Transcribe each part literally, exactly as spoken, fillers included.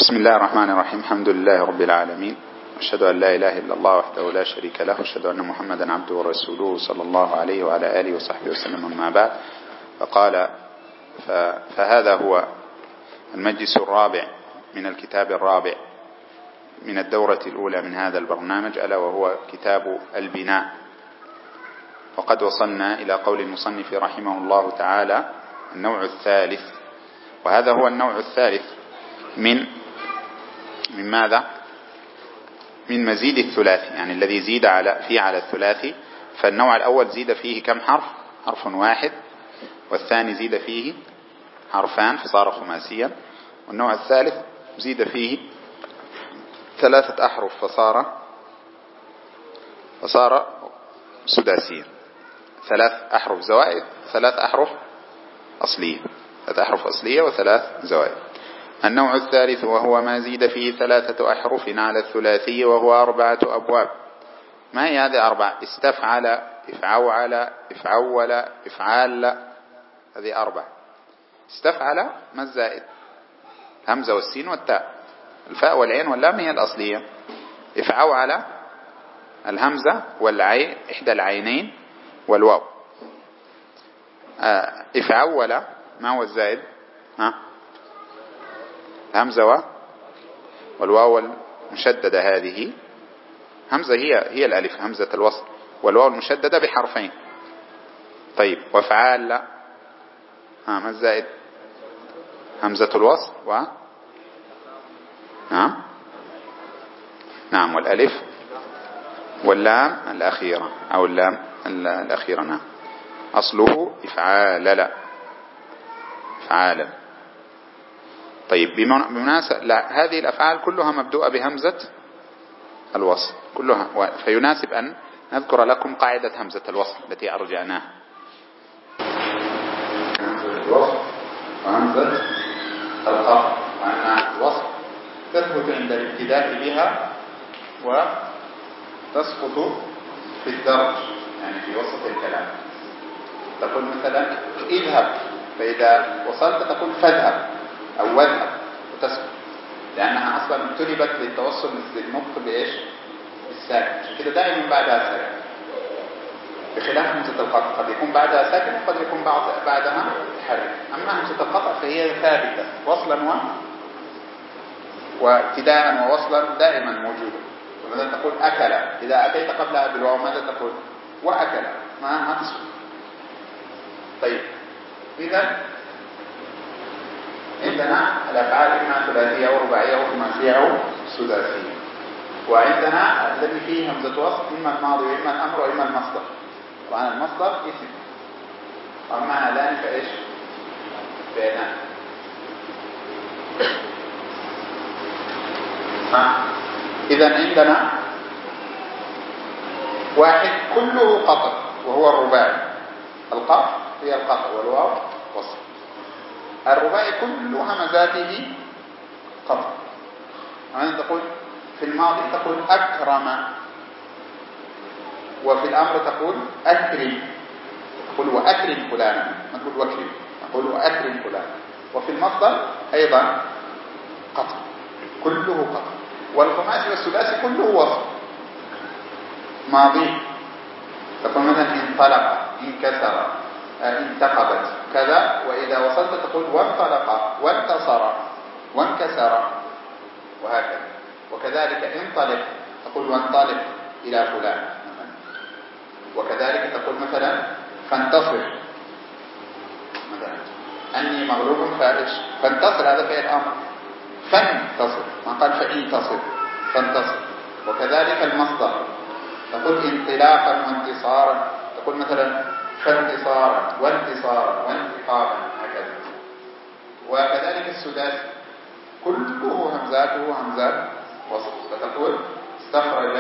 بسم الله الرحمن الرحيم. الحمد لله رب العالمين، أشهد أن لا إله إلا الله وحده لا شريك له، أشهد أن محمدا عبده ورسوله صلى الله عليه وعلى آله وصحبه وسلم. أما بعد، فقال فهذا هو المجلس الرابع من الكتاب الرابع من الدورة الأولى من هذا البرنامج، ألا وهو كتاب البناء. وقد وصلنا إلى قول المصنف رحمه الله تعالى النوع الثالث، وهذا هو النوع الثالث من من ماذا؟ من مزيد الثلاثي، يعني الذي زيد على فيه على الثلاثي. فالنوع الأول زيد فيه كم حرف؟ حرف واحد، والثاني زيد فيه حرفان فصار خماسيا، والنوع الثالث زيد فيه ثلاثة أحرف فصار فصار سداسيا. ثلاث أحرف زوائد، ثلاث أحرف أصلية، ثلاث أحرف أصلية وثلاث زوائد. النوع الثالث وهو ما زيد فيه ثلاثة أحرف على الثلاثي، وهو أربعة أبواب. ما هي هذه أربعة؟ استفعل، افعول، افعول، افعال، هذه أربعة. استفعل ما الزائد؟ همزة والسين والتاء، الفاء والعين واللام هي الأصلية. افعول الهمزة والعين، إحدى العينين والواو. افعول ما هو الزائد؟ ها؟ همزة والواو المشددة، هذه همزة هي هي الألف، همزة الوصل، والواو المشددة بحرفين. طيب، وافعال ها ما الزائد؟ همزة الوصل و نعم نعم والألف واللام الأخيرة أو اللام الأخيرة. نعم، أصله إفعال، لا إفعالا. طيب، بمناسبة لا، هذه الأفعال كلها مبدوءة بهمزة الوصل كلها، فيناسب أن نذكر لكم قاعدة همزة الوصل التي أرجعناها. همزة الوصل وهمزة القطع، وأن الوصل تثبت عند الابتداء بها وتسقط في الدرج، يعني في وسط الكلام. تقول مثلا اذهب، فإذا وصلت تقول فاذهب أو واذهب وتسكت، لأنها أصلا ابتلبت للتوصل للنطق بإيش؟ بالساكن، عشان كده دائما بعدها ساكن، بخلاف همزة القطع قد يكون بعدها ساكن وقد يكون بعدها حرف. أما همزة القطع فهي ثابتة وصلا و وابتداء ووصلا دائما موجودة. وماذا تقول؟ أكل، إذا أتيت قبلها بالواو ماذا تقول؟ وأكل، ما ما تسكت. طيب، إذا عندنا الأفعال إما ثلاثية أو رباعية أو خماسية أو سداسية، وعندنا الذي فيه همزة وصل إما الماضي وإما الأمر وإما المصدر. طبعا المصدر اسم، وأما هذان فإيش؟ فعلان. إذا عندنا واحد كله قطع وهو الرباعي. القاف هي القطع والواو وصل. الرباعي كل همزاته قطع. يعني تقول في الماضي تقول أكرم، وفي الأمر تقول أكرم، تقول وأكرم فلانا، ما تقول وأكرم، تقول وأكرم فلانا. وفي المصدر أيضا قطع، كله قطع. والخماسي والثلاثي كله وصل. ماضي تقول مثلا انطلق، انكسر، انتقبت كذا. وإذا وصلت تقول وانطلق، وانتصر، وانكسر، وهكذا. وكذلك انطلق تقول وانطلق إلى فلان مثلا. وكذلك تقول مثلا فانتصر، مثلا أني مغلوب فارش، فانتصر هذا فعل أمر، فانتصر، ما قال فانتصر، فانتصر. وكذلك المصدر تقول انطلاقا وانتصارا، تقول مثلا فانتصارا وانتصارا وانتقاما، هكذا. وكذلك السداسي كله همزاته همزات وصل، فتقول استخرج،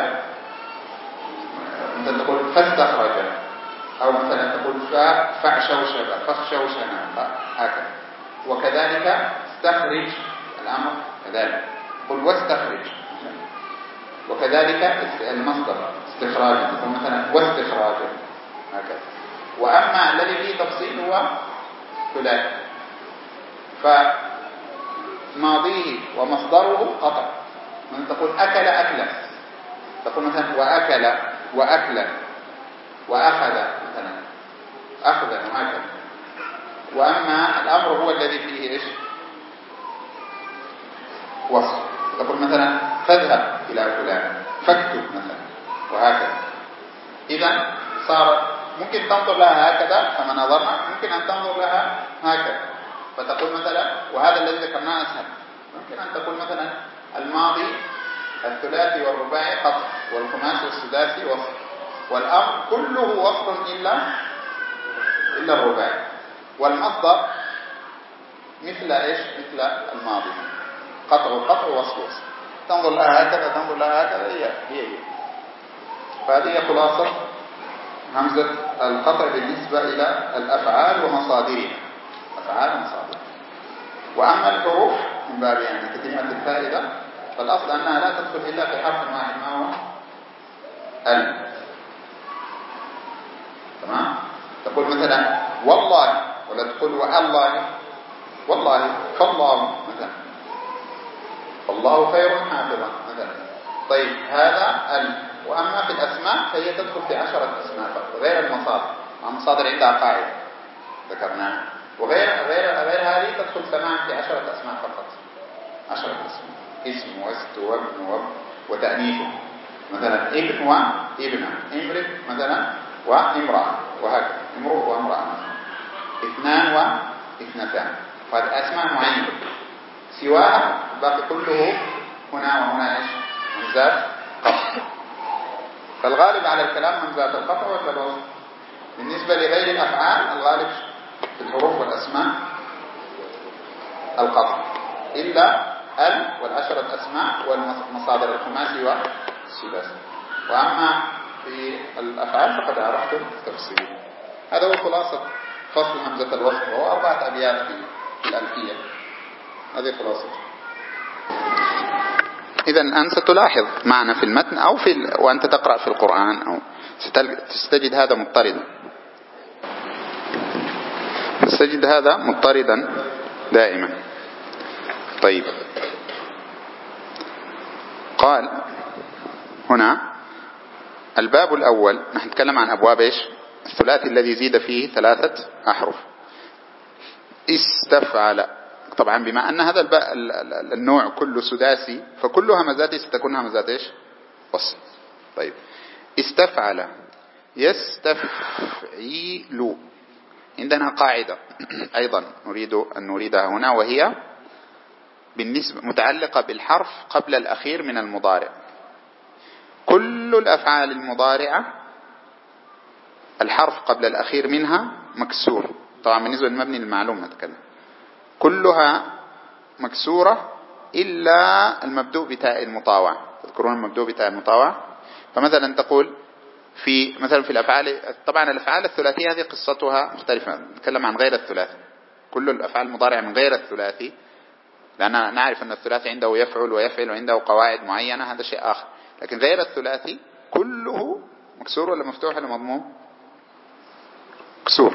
مثلا تقول فاستخرج، أو مثلا تقول فعشوشب، فخشوشنا، هكذا. وكذلك استخرج الأمر كذلك، تقول واستخرج. وكذلك المصدر استخراجا، تقول مثلا واستخراجا، هكذا. وأما الذي فيه تفصيل هو ثلاثي. ماضيه ومصدره قطع. من تقول أكل أكلا، تقول مثلا وأكل وأكلا وأخذ مثلا أخذا وهكذا. وأما الأمر هو الذي فيه إيش؟ وصف. تقول مثلا فاذهب إلى فلان، فاكتب مثلا، وهكذا. إذا صارت ممكن تنظر لها هكذا كما نظرنا، ممكن أن تنظر لها هكذا فتقول مثلا، وهذا الذي ذكرناه أسهل. ممكن أن تقول مثلا الماضي الثلاثي والرباعي قطع، والخماسي والسداسي وصف، والأمر كله وصف إلا إلا الرباعي، والمصدر مثل إيش؟ مثل الماضي، قطع وقطع وصف وصف. تنظر لها هكذا، تنظر لها هكذا، هي هي, هي. فهذه خلاصة همزة القطع بالنسبة إلى الأفعال ومصادرها، أفعال ومصادرها. وأما الحروف من باب يعني تتمة الفائدة، فالأصل أنها لا تدخل إلا في حرف واحد، ما هو ال. تمام؟ تقول مثلا والله، ولا تقول والله، والله فالله مثلا، فالله خير حافظا مثلا. طيب هذا ال. وأما في الأسماء فهي تدخل في عشرة أسماء فقط غير المصادر. المصادر عندها قاعدة ذكرناها، وغير غير غير هذه تدخل تمام في عشرة أسماء فقط. عشرة أسماء، اسم واست وابن واب وتأنيث، مثلا ابن وابنة، امرئ مثلا وامرأة، وهكذا، امرؤ وامرأة مثلا، اثنان واثنتان. وهذه أسماء معينة. سواها الباقي كله هنا وهنا ايش؟ همزات قطع. فالغالب على الكلام همزات القطع والوصل. بالنسبة لغير الأفعال الغالب في الحروف والأسماء القطع، إلا ال والعشرة أسماء والمصادر الخماسي والسداسي. وأما في الأفعال فقد عرفتم التفصيل. هذا هو خلاصة فصل همزة الوصل، وهو أربعة أبيات في الألفية. هذه خلاصة. إذا أنت ستلاحظ معنا في المتن أو في ال... وأنت تقرأ في القرآن أو ستجد هذا مضطردا، ستجد هذا مضطردا دائما. طيب، قال هنا الباب الأول، نحن نتكلم عن أبواب إيش؟ الثلاثي الذي زيد فيه ثلاثة أحرف. استفعل، طبعا بما أن هذا النوع كله سداسي فكل همزاته ستكون همزات إيش؟ وصل. طيب، استفعل، يستفعيل. عندنا قاعدة أيضا نريد أن نريدها هنا، وهي بالنسبة متعلقة بالحرف قبل الأخير من المضارع. كل الأفعال المضارعة الحرف قبل الأخير منها مكسور. طبعا بالنسبة للمبني المعلوم نتكلم، كلها مكسورة إلا المبدوء بتاء المطاوع. تذكرون المبدوء بتاء المطاوع؟ فمثلا تقول في مثلا في الأفعال، طبعا الأفعال الثلاثية هذه قصتها مختلفة، نتكلم عن غير الثلاثي. كل الأفعال المضارعة من غير الثلاثي، لأن نعرف أن الثلاثي عنده يفعل ويفعل وعنده قواعد معينة، هذا شيء آخر. لكن غير الثلاثي كله مكسور ولا مفتوح ولا مضموم؟ مكسور،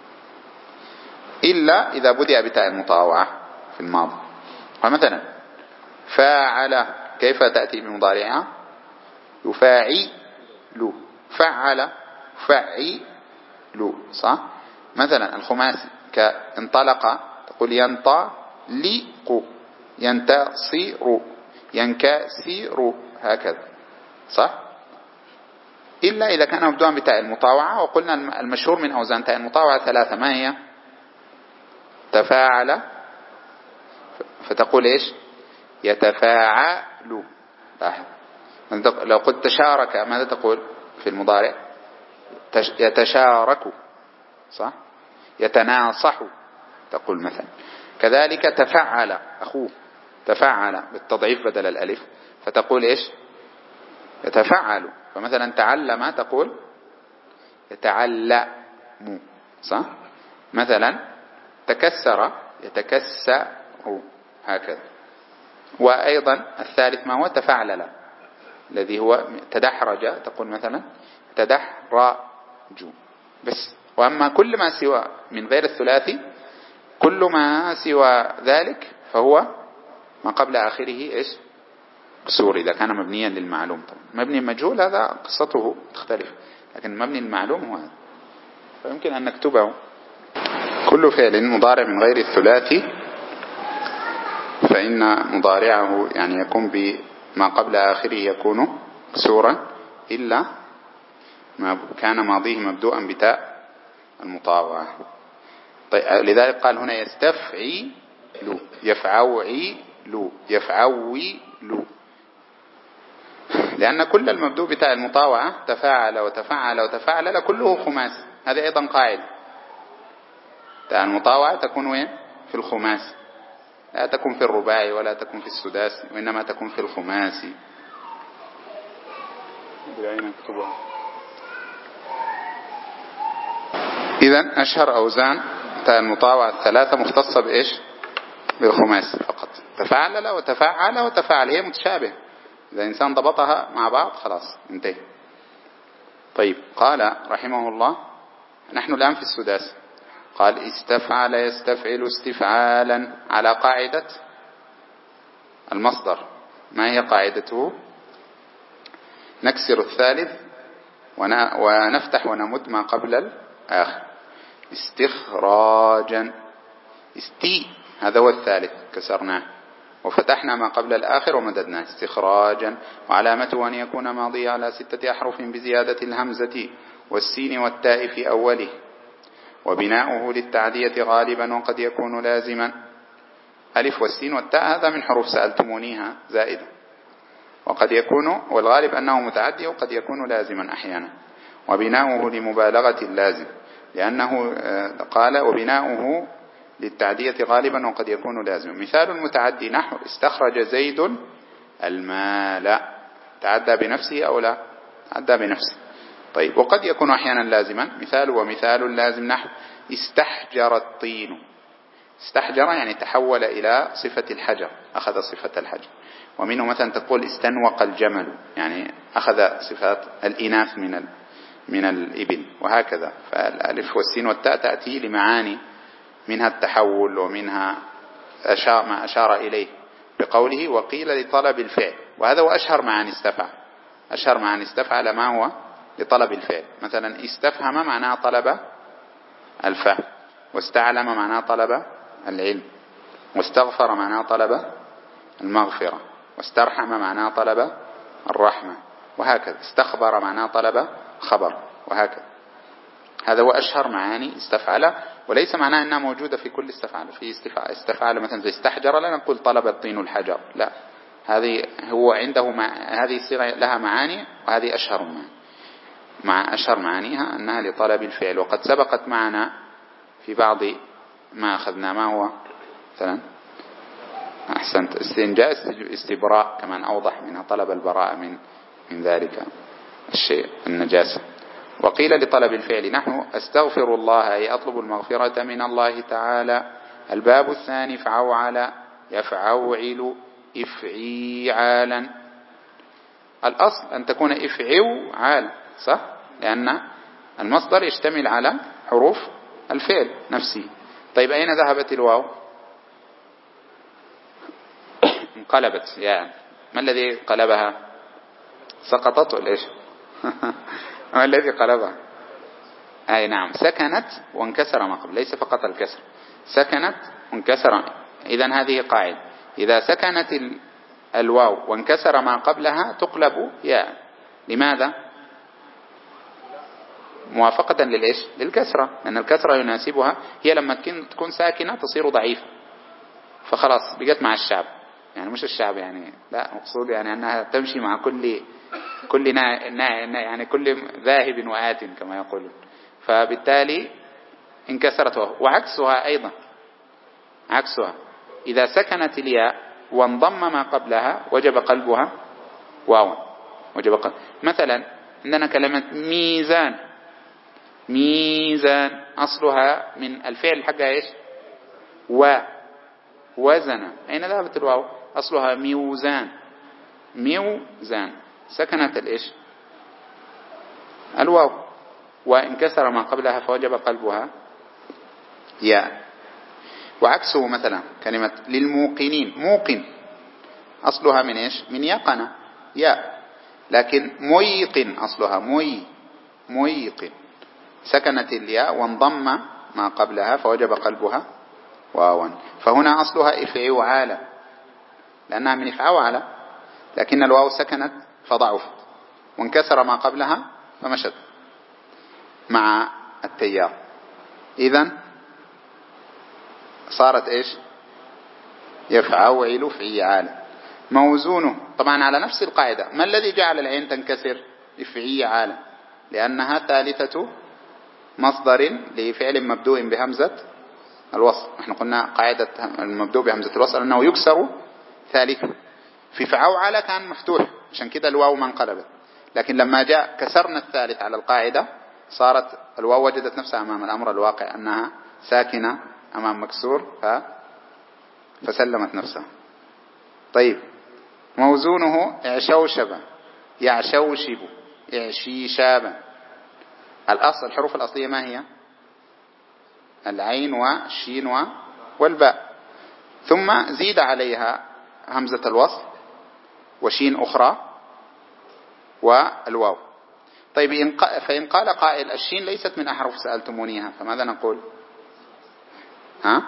إلا إذا بدأ بتاء المطاوعة في الماضي. فمثلا فاعل كيف تأتي بمضارعها؟ يفاعل، فعل، فعل، صح؟ مثلا الخماسي كانطلق تقول ينطلق، ينتصر، ينكسر، هكذا، صح؟ إلا إذا كان مبدوعا بتاء المطاوعة. وقلنا المشهور من أوزان تاء المطاوعة ثلاثة، ما هي؟ تفاعل، فتقول إيش؟ يتفاعل. لاحظ، لو قلت تشارك ماذا تقول في المضارع؟ يتشارك، صح؟ يتناصح تقول مثلا. كذلك تفعل أخوه، تفعل بالتضعيف بدل الألف، فتقول إيش؟ يتفعل. فمثلا تعلم تقول يتعلم، صح؟ مثلا تكسر يتكسر، هكذا. وأيضا الثالث ما هو؟ تفعلل، الذي هو تدحرج، تقول مثلا تدحرج بس. وأما كل ما سوى من غير الثلاثي، كل ما سوى ذلك فهو ما قبل آخره إيش كسور إذا كان مبنيا للمعلوم. طبعا مبني المجهول هذا قصته تختلف، لكن مبني المعلوم هو هذا، فيمكن أن نكتبه. كل فعل مضارع من غير الثلاثي فإن مضارعه يعني يكون بما قبل آخره يكون كسورا إلا ما كان ماضيه مبدوءا بتاء المطاوعة. طيب لذلك قال هنا يستفعي لو يفعوعي لو يفعوي لو، لأن كل المبدوء بتاء المطاوعة تفاعل وتفعل وتفعل كله خماسي. هذه أيضا قاعدة، تاء المطاوعة تكون وين؟ في الخماسي، لا تكون في الرباعي ولا تكون في السداسي، وإنما تكون في الخماسي. إذن أشهر أوزان تاء المطاوعة الثلاثة مختصة بإيش؟ بالخماسي فقط، تفاعل وتفاعل وتفاعل، هي متشابه، إذا الإنسان ضبطها مع بعض خلاص انتهى. طيب قال رحمه الله نحن الآن في السداسي، قال استفعل يستفعل استفعالا على قاعدة المصدر. ما هي قاعدته؟ نكسر الثالث ونفتح ونمد ما قبل الآخر. استخراجا، استي هذا هو الثالث كسرناه وفتحنا ما قبل الآخر ومددناه استخراجا، وعلامته أن يكون ماضي على ستة أحرف بزيادة الهمزة والسين والتاء في أوله، وبناؤه للتعدية غالبا وقد يكون لازما. ألف والسين والتاء هذا من حروف سألتمونيها زائدة، وقد يكون والغالب أنه متعدي وقد يكون لازما أحيانا. وبناؤه لمبالغة اللازم، لأنه قال وبناؤه للتعدية غالبا وقد يكون لازما. مثال المتعدي نحو استخرج زيد المال، تعدى بنفسه أو لا؟ تعدى بنفسه. طيب وقد يكون أحيانا لازما. مثال ومثال لازم نحو استحجر الطين، استحجر يعني تحول إلى صفة الحجر، أخذ صفة الحجر. ومنه مثلا تقول استنوق الجمل، يعني أخذ صفات الإناث من من الإبل، وهكذا. فالألف والسين والتاء تأتي لمعاني، منها التحول ومنها أشار ما أشار إليه بقوله وقيل لطلب الفعل، وهذا هو أشهر معاني استفعل. أشهر معاني استفعل ما هو لطلب الفعل. مثلا استفهم معناه طلب الفهم، واستعلم معناه طلب العلم، واستغفر معناه طلب المغفرة، واسترحم معناه طلب الرحمة، وهكذا. استخبر معناه طلب خبر، وهكذا. هذا هو أشهر معاني استفعل، وليس معناه أنها موجودة في كل استفعال. في استفعال مثلا زي استحجر لا نقول طلب الطين الحجر، لا، هذه هو عنده مع... هذه صيغة لها معاني، وهذه أشهر معاني. مع أشهر معانيها أنها لطلب الفعل. وقد سبقت معنا في بعض ما أخذنا ما هو مثلا أحسنت استنجاء استبراء، كمان أوضح منها طلب البراءة من من ذلك الشيء النجاسة. وقيل لطلب الفعل نحن أستغفر الله أي أطلب المغفرة من الله تعالى. الباب الثاني فعوعل يفعوعل إفعيعالا. الأصل أن تكون إفعوعال صح، لأن المصدر يشتمل على حروف الفعل نفسه. طيب أين ذهبت الواو؟ انقلبت، يعني ما الذي قلبها؟ سقطت ولا إيش؟ ما الذي قلبها؟ أي نعم، سكنت وانكسر ما قبل، ليس فقط الكسر، سكنت وانكسر. إذن هذه قاعدة، إذا سكنت الواو وانكسر ما قبلها تقلب ياء. لماذا؟ موافقة للإيش؟ للكسرة، لأن الكسرة يناسبها. هي لما تكون ساكنة تصير ضعيفة، فخلاص بقت مع الشعب، يعني مش الشعب يعني، لا مقصود يعني أنها تمشي مع كل كل نا نا يعني كل ذاهب وآت كما يقولون. فبالتالي انكسرت واو. وعكسها أيضا، عكسها إذا سكنت الياء وانضم ما قبلها وجب قلبها واو، وجب قلب. مثلا عندنا كلمة ميزان، ميزان أصلها من الفعل حقها إيش؟ ووزن. أين ذهبت الواو؟ أصلها ميوزان، ميوزان، سكنت الإيش؟ الواو، وانكسر ما قبلها فوجب قلبها ياء. وعكسه مثلا كلمة للموقنين، موقن أصلها من إيش؟ من يقن ياء، لكن ميقن أصلها مي ميقن، سكنت الياء وانضم ما قبلها فوجب قلبها واوا، فهنا أصلها إفعوعال لأنها من إفعوعل، لكن الواو سكنت فضعفت وانكسر ما قبلها فمشت مع التيار، إذن صارت إيش؟ يفعوعل فعيعال. موزونه طبعا على نفس القاعدة. ما الذي جعل العين تنكسر؟ إفعيعال، لأنها ثالثة مصدر لفعل مبدوء بهمزة الوصل. نحن قلنا قاعدة المبدوء بهمزة الوصل أنه يكسر ثالثه، في فعوعل كان مفتوح عشان كده الواو ما انقلبت، لكن لما جاء كسرنا الثالث على القاعدة صارت الواو وجدت نفسها أمام الأمر الواقع أنها ساكنة أمام مكسور ف... فسلمت نفسها. طيب موزونه اعشوشب يعشوشب اعشيشابا. الأصل الحروف الأصلية ما هي؟ العين والشين والباء، ثم زيد عليها همزة الوصل وشين أخرى والواو. طيب فإن قال قائل الشين ليست من أحرف سألتمونيها فماذا نقول؟ ها؟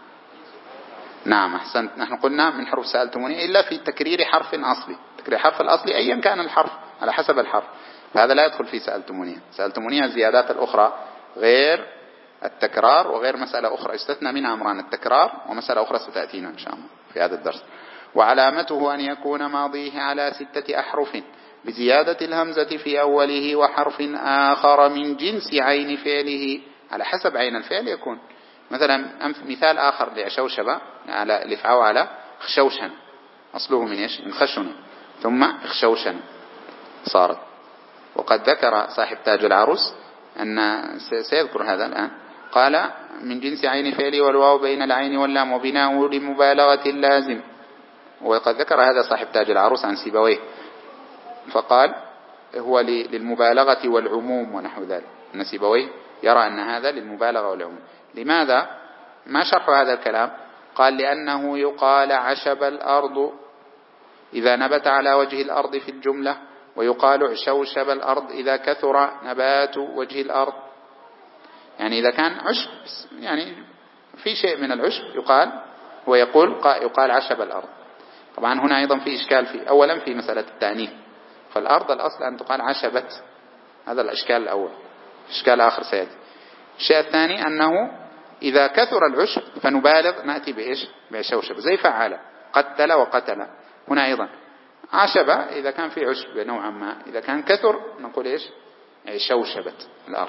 نعم أحسنت، نحن قلنا من حروف سألتمونيها إلا في تكرير حرف أصلي، تكرير حرف الأصلي أيا كان الحرف على حسب الحرف، فهذا لا يدخل في سألتمونيها. سألتمونيها الزيادات الأخرى غير التكرار وغير مسألة أخرى استثنى منها أمران التكرار ومسألة أخرى ستأتينا إن شاء الله في هذا الدرس. وعلامته أن يكون ماضيه على ستة أحرف بزيادة الهمزة في أوله وحرف آخر من جنس عين فعله، على حسب عين الفعل يكون. مثلا مثال آخر لعشوشبة على لفعوا على خشوشن، أصله من إيش؟ من خشن ثم خشوشن صارت. وقد ذكر صاحب تاج العروس أن سيذكر هذا الآن، قال من جنس عين فعله والواو بين العين واللام وبناء لمبالغة اللازم. وقد ذكر هذا صاحب تاج العروس عن سيبويه فقال هو للمبالغة والعموم ونحو ذلك، أن سيبويه يرى أن هذا للمبالغة والعموم. لماذا؟ ما شرح هذا الكلام؟ قال لأنه يقال عشب الأرض إذا نبت على وجه الأرض في الجملة، ويقال عشوشب الأرض إذا كثر نبات وجه الأرض، يعني إذا كان عشب يعني في شيء من العشب يقال ويقول يقال عشب الأرض. طبعا هنا أيضا في إشكال في أولا في مسألة التأنيث، فالأرض الأصل أن تقال عشبت، هذا الإشكال الأول. إشكال آخر سيأتي. الشيء الثاني أنه إذا كثر العشب فنبالغ نأتي بإيش؟ بعشوشب، زي فعل قتل وقتل. هنا أيضا عشبة إذا كان في عشب نوعا ما، إذا كان كثر نقول إيش؟ عشوشبت الأرض.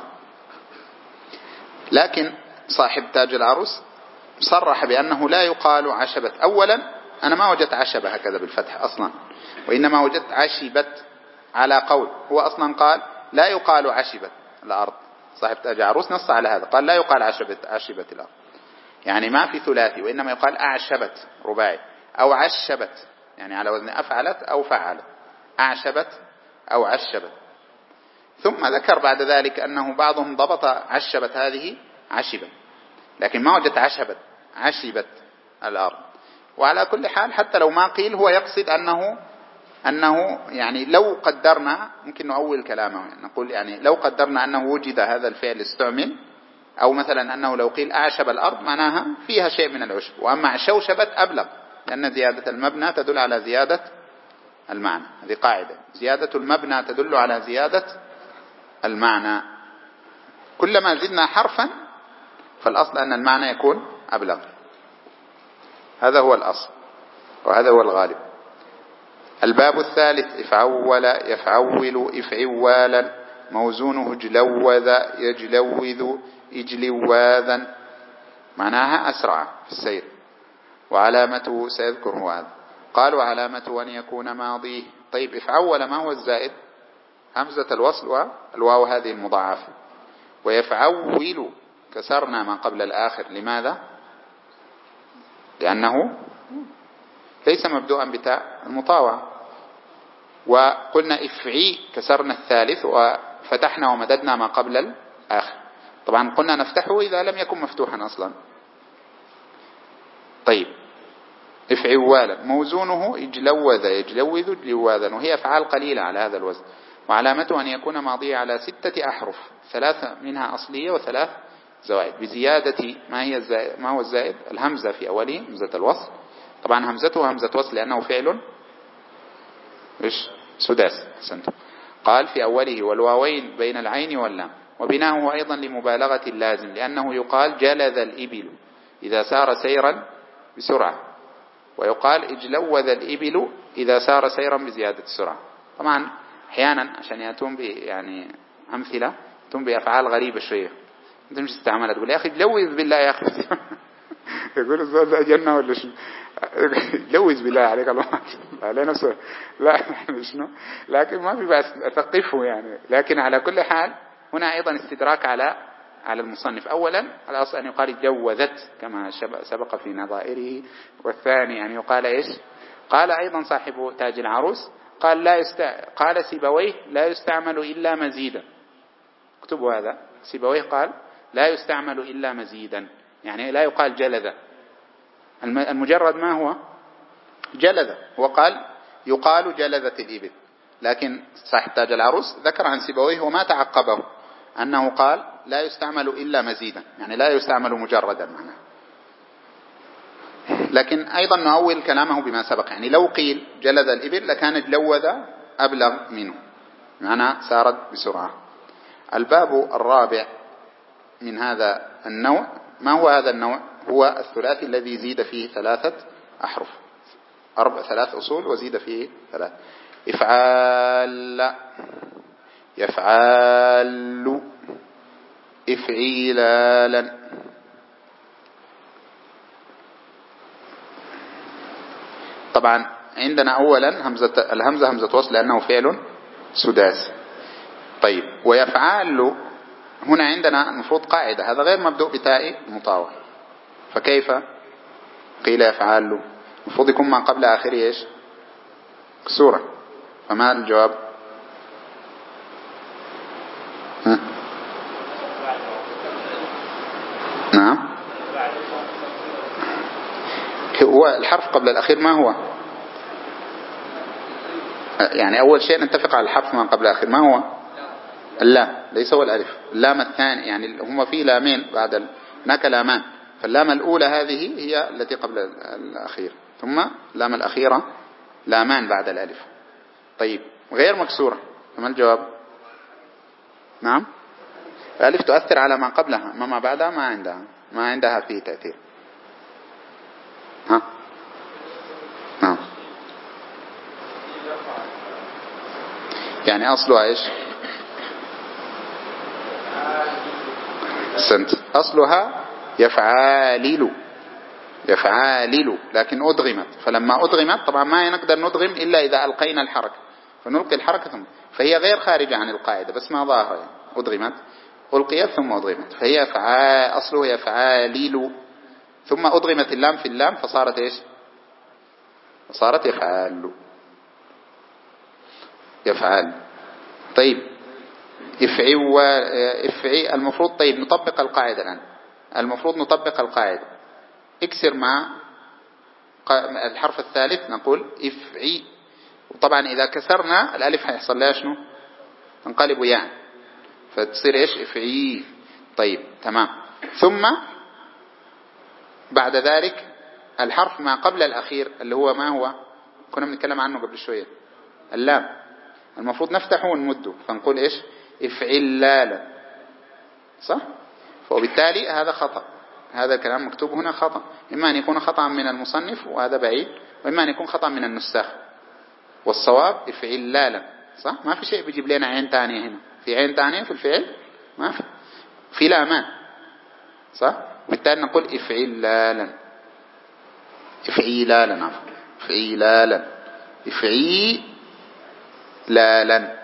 لكن صاحب تاج العروس صرح بأنه لا يقال عشبت. أولا أنا ما وجدت عشبة هكذا بالفتح أصلا، وإنما وجدت عشبت على قول، هو أصلا قال لا يقال عشبت الأرض. صاحب تاج العروس نص على هذا، قال لا يقال عشبت عشبت الأرض، يعني ما في ثلاثي، وإنما يقال أعشبت رباعي، أو عشبت يعني على وزن أفعلت أو فعلت، أعشبت أو عشبت. ثم ذكر بعد ذلك أنه بعضهم ضبط عشبت هذه عشبت، لكن ما وجدت عشبت عشبت الأرض. وعلى كل حال حتى لو ما قيل هو يقصد أنه أنه يعني لو قدرنا ممكن نؤول كلامه، نقول يعني لو قدرنا أنه وجد هذا الفعل استعمل، أو مثلا أنه لو قيل أعشب الأرض معناها فيها شيء من العشب، وأما عشوشبت أبلغ، لأن زيادة المبنى تدل على زيادة المعنى. هذه قاعدة، زيادة المبنى تدل على زيادة المعنى. كلما زدنا حرفا فالأصل أن المعنى يكون أبلغ، هذا هو الأصل وهذا هو الغالب. الباب الثالث افعول يفعول افعوالا، موزونه اجلوذ يجلوذ اجلواذا، معناها أسرع في السير. وعلامته سيذكره هذا. قال وعلامته أن يكون ماضيه. طيب افعول ما هو الزائد؟ همزة الوصل والواو هذه المضاعفة. ويفعول كسرنا ما قبل الآخر، لماذا؟ لأنه ليس مبدوءا بتاء المطاوعة. وقلنا افعي كسرنا الثالث وفتحنا ومددنا ما قبل الآخر. طبعا قلنا نفتحه إذا لم يكن مفتوحا أصلا. طيب افعوالا موزونه اجلوذ يجلوذ اجلواذا، وهي أفعال قليلة على هذا الوزن، وعلامته أن يكون ماضية على ستة أحرف، ثلاثة منها أصلية وثلاث زوائد، بزيادة ما هي الزائد ما هو الزائد؟ الهمزة في أوله، همزة الوصل، طبعا همزته همزة وصل لأنه فعل إيش سداس. أحسنتم. قال في أوله والواوين بين العين واللام، وبناؤه أيضا لمبالغة اللازم، لأنه يقال جلذ الإبل إذا سار سيرا بسرعة، ويقال اجلوذ الإبل إذا سار سيرا بزيادة السرعة. طبعا أحيانا عشان يأتون ب يعني أمثلة يأتون بأفعال غريبة شوية، أنت مش تستعملها تقول يا أخي جلوذ بالله يا أخي يقول الزول ده جنة ولا شنو؟ جلوذ بالله عليك الله على نفسه لا شنو، لكن ما في بأس أثقفه يعني. لكن على كل حال هنا أيضا استدراك على على المصنف. أولا على أصل أن يقال جوذت كما سبق في نظائره، والثاني أن يقال إيش؟ قال أيضا صاحب تاج العروس قال لا يست... قال سيبويه لا يستعمل إلا مزيدا، اكتبوا هذا، سيبويه قال لا يستعمل إلا مزيدا، يعني لا يقال جلذ، المجرد ما هو جلذ، وقال يقال جلذت الإبل، لكن صاحب تاج العروس ذكر عن سيبويه وما تعقبه أنه قال لا يستعمل إلا مزيدا، يعني لا يستعمل مجردا معناه. لكن أيضا نؤول كلامه بما سبق، يعني لو قيل جلذ الإبل لكان جلوذ أبلغ منه، معناه سارت بسرعة. الباب الرابع من هذا النوع. ما هو هذا النوع؟ هو الثلاثي الذي زيد فيه ثلاثة أحرف، أربع ثلاث أصول وزيد فيه ثلاث. إفعال، يفعال، إفعيلالا. طبعا عندنا أولا همزة الهمزة همزة وصل لأنه فعل سداسي. طيب ويفعال هنا عندنا المفروض قاعدة، هذا غير مبدوء بتاء مطاوع، فكيف قيل يفعال؟ المفروض يكون ما قبل آخر إيش؟ كسورة، فما الجواب؟ ها؟ نعم، هو الحرف قبل الأخير ما هو؟ يعني أول شيء نتفق على الحرف ما قبل الأخير ما هو؟ اللام، ليس هو الألف. اللام الثاني يعني هما في لامين بعد ال... هناك لامان، فاللام الأولى هذه هي التي قبل الأخير، ثم اللام الأخيرة لامان بعد الألف. طيب غير مكسورة، فما الجواب؟ نعم، الألف تؤثر على ما قبلها، ما ما بعدها ما عندها ما عندها فيه تأثير. ها نعم، يعني أصلها إيش؟ سنت أصلها يفعالل يفعالل، لكن أدغمت، فلما أدغمت طبعا ما نقدر ندغم إلا إذا ألقينا الحركة، فنلقي الحركة ثم، فهي غير خارجة عن القاعدة بس ما ظاهرة يعني. أدغمت ألقيت ثم أدغمت، فهي فعال أصله يفعالل، ثم أدغمت اللام في اللام فصارت إيش؟ فصارت يفعال يفعال. طيب افعي وافعي المفروض. طيب نطبق القاعدة الآن، المفروض نطبق القاعدة، اكسر مع الحرف الثالث نقول افعي، وطبعا إذا كسرنا الألف هيحصل لها شنو؟ تنقلب يعني، فتصير إيش؟ افعي. طيب تمام. ثم بعد ذلك الحرف ما قبل الأخير اللي هو ما هو؟ كنا بنتكلم عنه قبل شوية، اللام، المفروض نفتحه ونمده، فنقول إيش؟ افعلالا، صح؟ وبالتالي هذا خطأ، هذا الكلام مكتوب هنا خطأ، إما أن يكون خطأ من المصنف وهذا بعيد، وإما أن يكون خطأ من النساخ، والصواب افعلالا، صح؟ ما في شيء بيجيب لنا عين تانية هنا، في عين تانية في الفعل ما في، في لامان، صح؟ بالتالي نقول افعلالا افعلالا عفوا افعلالا افعلالا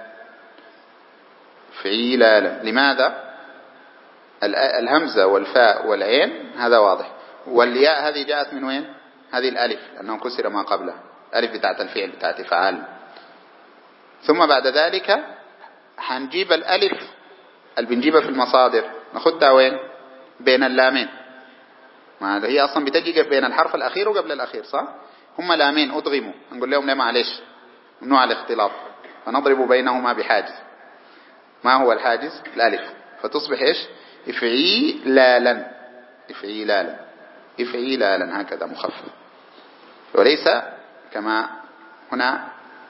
افعلالا. لماذا؟ الهمزة والفاء والعين هذا واضح، والياء هذه جاءت من وين؟ هذه الألف لأنه كسر ما قبلها، الألف بتاعت الفعل بتاعت فعال. ثم بعد ذلك حنجيب الألف اللي بنجيبها في المصادر ناخدها وين؟ بين اللامين، ما هي أصلا بتجي بين الحرف الأخير وقبل الأخير، صح؟ هم لامين أدغموا، نقول لهم لا معلش ممنوع الاختلاط، فنضرب بينهما بحاجز. ما هو الحاجز؟ الألف، فتصبح إيش؟ إفعيلالا، إفعيلالا، إفعيلالا، هكذا مخفف، وليس كما هنا.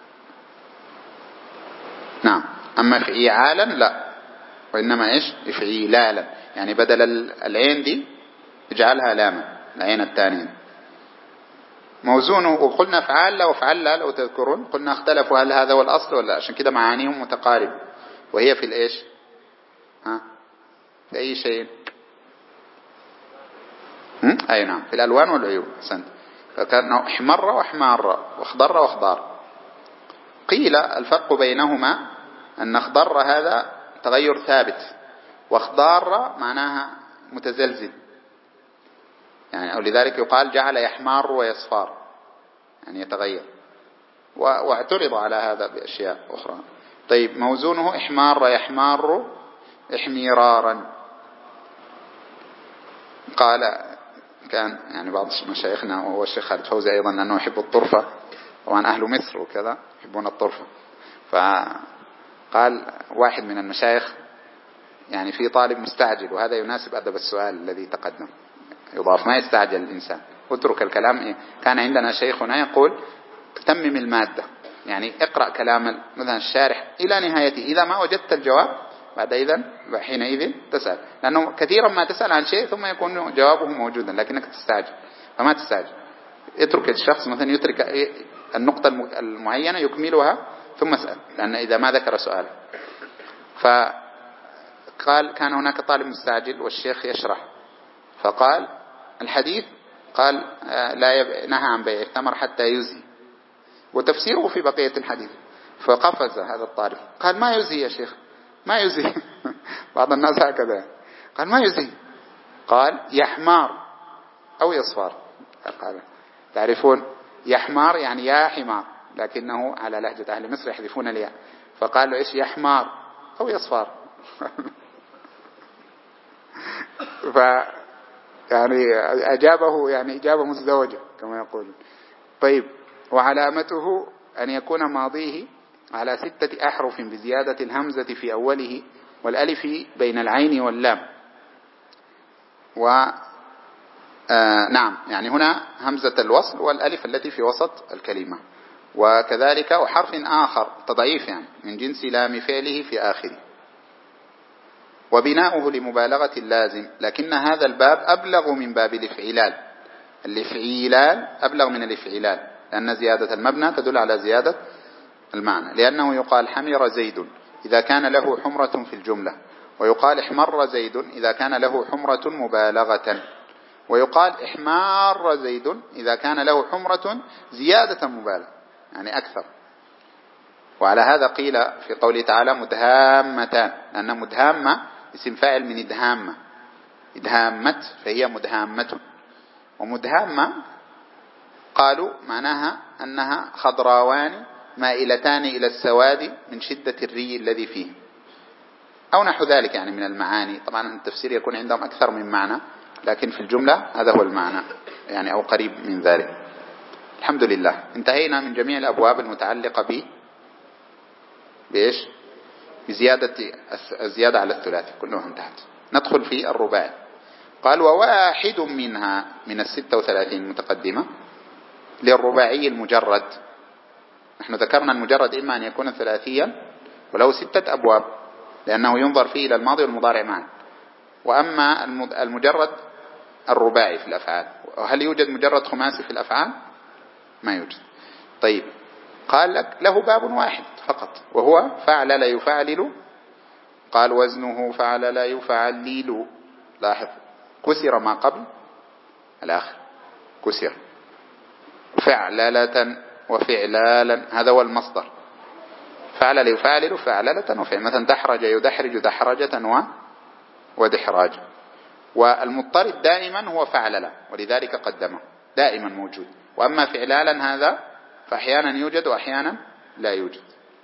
نعم. أما إفعيعالا لا، وإنما إيش؟ إفعيلالا، يعني بدل العين دي اجعلها لاما، العين الثانية. موزونه، وقلنا فعال وفعل لو تذكرون، قلنا اختلفوا هل هذا هو الأصل ولا، عشان كده معانيهم متقارب، وهي في الإيش؟ ها؟ في أي شيء؟ أي نعم، في الألوان والعيوب. أحسنت. فكان احمر واحمار واخضر واخضار. قيل الفرق بينهما أن اخضر هذا تغير ثابت، واخضار معناها متزلزل، يعني أو لذلك يقال جعل يحمار ويصفار، يعني يتغير. واعترض على هذا بأشياء أخرى. طيب موزونه إحمار يحمار إحميرارا. قال كان يعني بعض مشايخنا وهو الشيخ خالد فوزي أيضا أنه يحب الطرفة، طبعا أهل مصر وكذا يحبون الطرفة، فقال واحد من المشايخ يعني في طالب مستعجل، وهذا يناسب أدب السؤال الذي تقدم، يضاف ما يستعجل الإنسان، اترك الكلام إيه؟ كان عندنا شيخنا يقول تمم المادة، يعني اقرأ كلام مثلا الشارح إلى نهايته، إذا ما وجدت الجواب بعد إذن حينئذ تسأل، لأنه كثيرا ما تسأل عن شيء ثم يكون جوابه موجودا لكنك تستعجل، فما تستعجل، اترك الشخص مثلا يترك النقطة المعينة يكملها ثم اسأل، لأن إذا ما ذكر سؤال. فقال كان هناك طالب مستعجل والشيخ يشرح، فقال الحديث قال لا يب... نهى عن بيع الثمر حتى يزهي، وتفسيره في بقية الحديث. فقفز هذا الطالب قال ما يزهي يا شيخ، ما يزهي بعض الناس هكذا، قال ما يزهي، قال يحمار أو يصفار. قال تعرفون يحمار يعني يا حمار، لكنه على لهجة أهل مصر يحذفون الياء، فقال له إيش؟ يحمار أو يصفار. ف يعني أجابه يعني إجابة مزدوجة كما يقولون. طيب وعلامته أن يكون ماضيه على ستة أحرف بزيادة الهمزة في أوله والألف بين العين واللام. و آه نعم، يعني هنا همزة الوصل والألف التي في وسط الكلمة، وكذلك وحرف آخر تضعيف يعني من جنس لام فعله في آخره. وبناؤه لمبالغة اللازم، لكن هذا الباب أبلغ من باب الإفعلال. الإفعلال أبلغ من الإفعلال، لأن زيادة المبنى تدل على زيادة المعنى، لأنه يقال حمر زيد إذا كان له حمرة في الجملة، ويقال احمر زيد إذا كان له حمرة مبالغة، ويقال احمار زيد إذا كان له حمرة زيادة مبالغة يعني أكثر. وعلى هذا قيل في قوله تعالى مدهامتان، لأن مدهامة اسم فاعل من إدهامة، إدهامت فهي مدهامة. ومدهامة قالوا معناها أنها خضراوان مائلتان إلى السواد من شدة الري الذي فيه، أو نحو ذلك يعني من المعاني. طبعا التفسير يكون عندهم أكثر من معنى، لكن في الجملة هذا هو المعنى يعني أو قريب من ذلك. الحمد لله انتهينا من جميع الأبواب المتعلقة ب بإيش؟ بزيادة الزيادة على الثلاثي كلها انتهت. ندخل في الرباعي. قال وواحد منها من الستة وثلاثين المتقدمة للرباعي المجرد. نحن ذكرنا المجرد إما أن يكون ثلاثيا ولو ستة أبواب، لأنه ينظر فيه إلى الماضي والمضارع معا. وأما المجرد الرباعي في الأفعال، وهل يوجد مجرد خماسي في الأفعال؟ ما يوجد. طيب قال لك له باب واحد فقط وهو فعل لا يفعلل. قال وزنه فعل لا يفعلل. لاحظ كسر ما قبل الآخر، كسر فعللة وفعلالا، هذا هو المصدر. فعل لا يفعلل فعللة وفعل، مثلا دحرج يدحرج دحرجة و ودحراج. والمضطرد دائما هو فعلل ولذلك قدمه دائما موجود. وأما فعلالا هذا فأحيانا يوجد وأحيانا لا يوجد.